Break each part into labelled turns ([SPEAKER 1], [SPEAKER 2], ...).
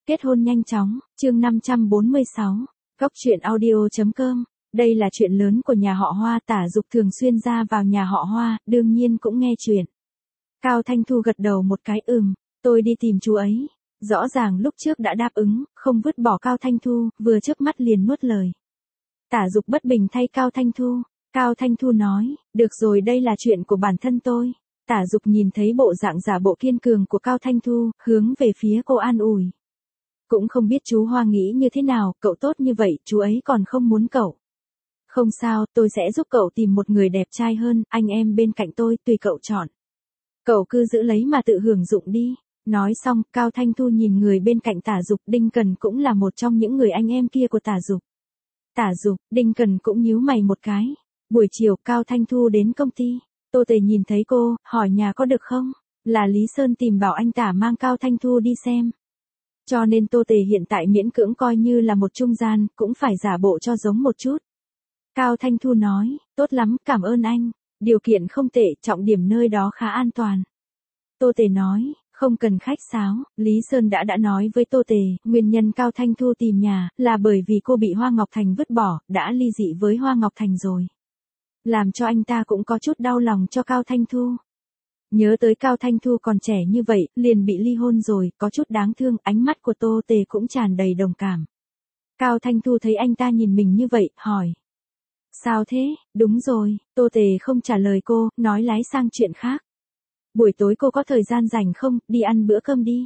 [SPEAKER 1] Kết hôn nhanh chóng, chương 546, Góc truyện audio.com. Đây là chuyện lớn của nhà họ Hoa, Tả Dục thường xuyên ra vào nhà họ Hoa, đương nhiên cũng nghe chuyện. Cao Thanh Thu gật đầu một cái tôi đi tìm chú ấy. Rõ ràng lúc trước đã đáp ứng, không vứt bỏ Cao Thanh Thu, vừa chớp mắt liền nuốt lời. Tả Dục bất bình thay Cao Thanh Thu. Cao Thanh Thu nói, được rồi, đây là chuyện của bản thân tôi. Tả Dục nhìn thấy bộ dạng giả bộ kiên cường của Cao Thanh Thu, hướng về phía cô an ủi. Cũng không biết chú Hoa nghĩ như thế nào, cậu tốt như vậy, chú ấy còn không muốn cậu. Không sao, tôi sẽ giúp cậu tìm một người đẹp trai hơn, anh em bên cạnh tôi, tùy cậu chọn. Cậu cứ giữ lấy mà tự hưởng dụng đi. Nói xong, Cao Thanh Thu nhìn người bên cạnh Tả Dục, Đinh Cần cũng là một trong những người anh em kia của Tả Dục. Tả Dục, Đinh Cần cũng nhíu mày một cái. Buổi chiều, Cao Thanh Thu đến công ty. Tô Tề nhìn thấy cô, hỏi nhà có được không? Là Lý Sơn tìm bảo anh Tả mang Cao Thanh Thu đi xem. Cho nên Tô Tề hiện tại miễn cưỡng coi như là một trung gian, cũng phải giả bộ cho giống một chút. Cao Thanh Thu nói, tốt lắm, cảm ơn anh. Điều kiện không tệ, trọng điểm nơi đó khá an toàn. Tô Tề nói, không cần khách sáo, Lý Sơn đã nói với Tô Tề, nguyên nhân Cao Thanh Thu tìm nhà, là bởi vì cô bị Hoa Ngọc Thành vứt bỏ, đã ly dị với Hoa Ngọc Thành rồi. Làm cho anh ta cũng có chút đau lòng cho Cao Thanh Thu. Nhớ tới Cao Thanh Thu còn trẻ như vậy, liền bị ly hôn rồi, có chút đáng thương, ánh mắt của Tô Tề cũng tràn đầy đồng cảm. Cao Thanh Thu thấy anh ta nhìn mình như vậy, hỏi. Sao thế? Đúng rồi, Tô Tề không trả lời cô, nói lái sang chuyện khác. Buổi tối cô có thời gian rảnh không, đi ăn bữa cơm đi.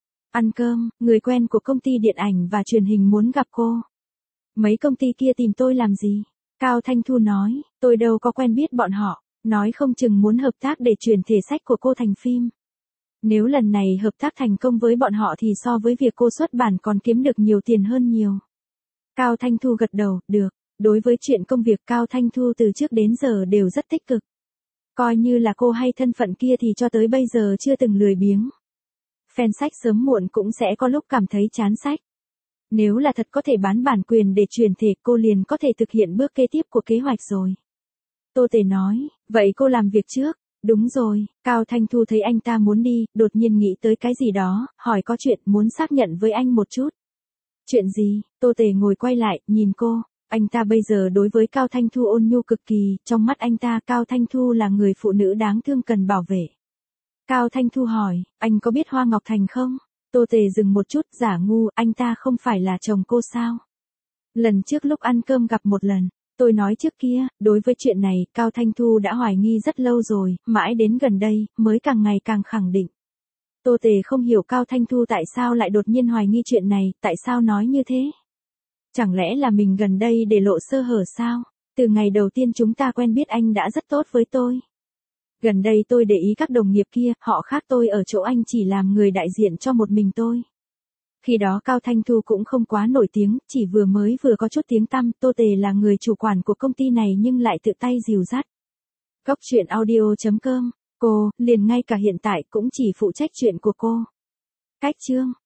[SPEAKER 1] Ăn cơm, người quen của công ty điện ảnh và truyền hình muốn gặp cô. Mấy công ty kia tìm tôi làm gì? Cao Thanh Thu nói, tôi đâu có quen biết bọn họ. Nói không chừng muốn hợp tác để chuyển thể sách của cô thành phim. Nếu lần này hợp tác thành công với bọn họ thì so với việc cô xuất bản còn kiếm được nhiều tiền hơn nhiều. Cao Thanh Thu gật đầu, được. Đối với chuyện công việc Cao Thanh Thu từ trước đến giờ đều rất tích cực. Coi như là cô hay thân phận kia thì cho tới bây giờ chưa từng lười biếng. Fan sách sớm muộn cũng sẽ có lúc cảm thấy chán sách. Nếu là thật có thể bán bản quyền để chuyển thể, cô liền có thể thực hiện bước kế tiếp của kế hoạch rồi. Tô Tề nói, vậy cô làm việc trước. Đúng rồi, Cao Thanh Thu thấy anh ta muốn đi, đột nhiên nghĩ tới cái gì đó, hỏi có chuyện muốn xác nhận với anh một chút. Chuyện gì? Tô Tề ngồi quay lại, nhìn cô. Anh ta bây giờ đối với Cao Thanh Thu ôn nhu cực kỳ, trong mắt anh ta Cao Thanh Thu là người phụ nữ đáng thương cần bảo vệ. Cao Thanh Thu hỏi, anh có biết Hoa Ngọc Thành không? Tô Tề dừng một chút, giả ngu, anh ta không phải là chồng cô sao? Lần trước lúc ăn cơm gặp một lần. Tôi nói trước kia, đối với chuyện này, Cao Thanh Thu đã hoài nghi rất lâu rồi, mãi đến gần đây, mới càng ngày càng khẳng định. Tô Tề không hiểu Cao Thanh Thu tại sao lại đột nhiên hoài nghi chuyện này, tại sao nói như thế? Chẳng lẽ là mình gần đây để lộ sơ hở sao? Từ ngày đầu tiên chúng ta quen biết anh đã rất tốt với tôi. Gần đây tôi để ý các đồng nghiệp kia, họ khác tôi ở chỗ anh chỉ làm người đại diện cho một mình tôi. Khi đó Cao Thanh Thu cũng không quá nổi tiếng, chỉ vừa có chút tiếng tăm, Tô Tề là người chủ quản của công ty này nhưng lại tự tay dìu dắt. Góc truyện audio.com, cô, liền ngay cả hiện tại cũng chỉ phụ trách chuyện của cô. Cách chương.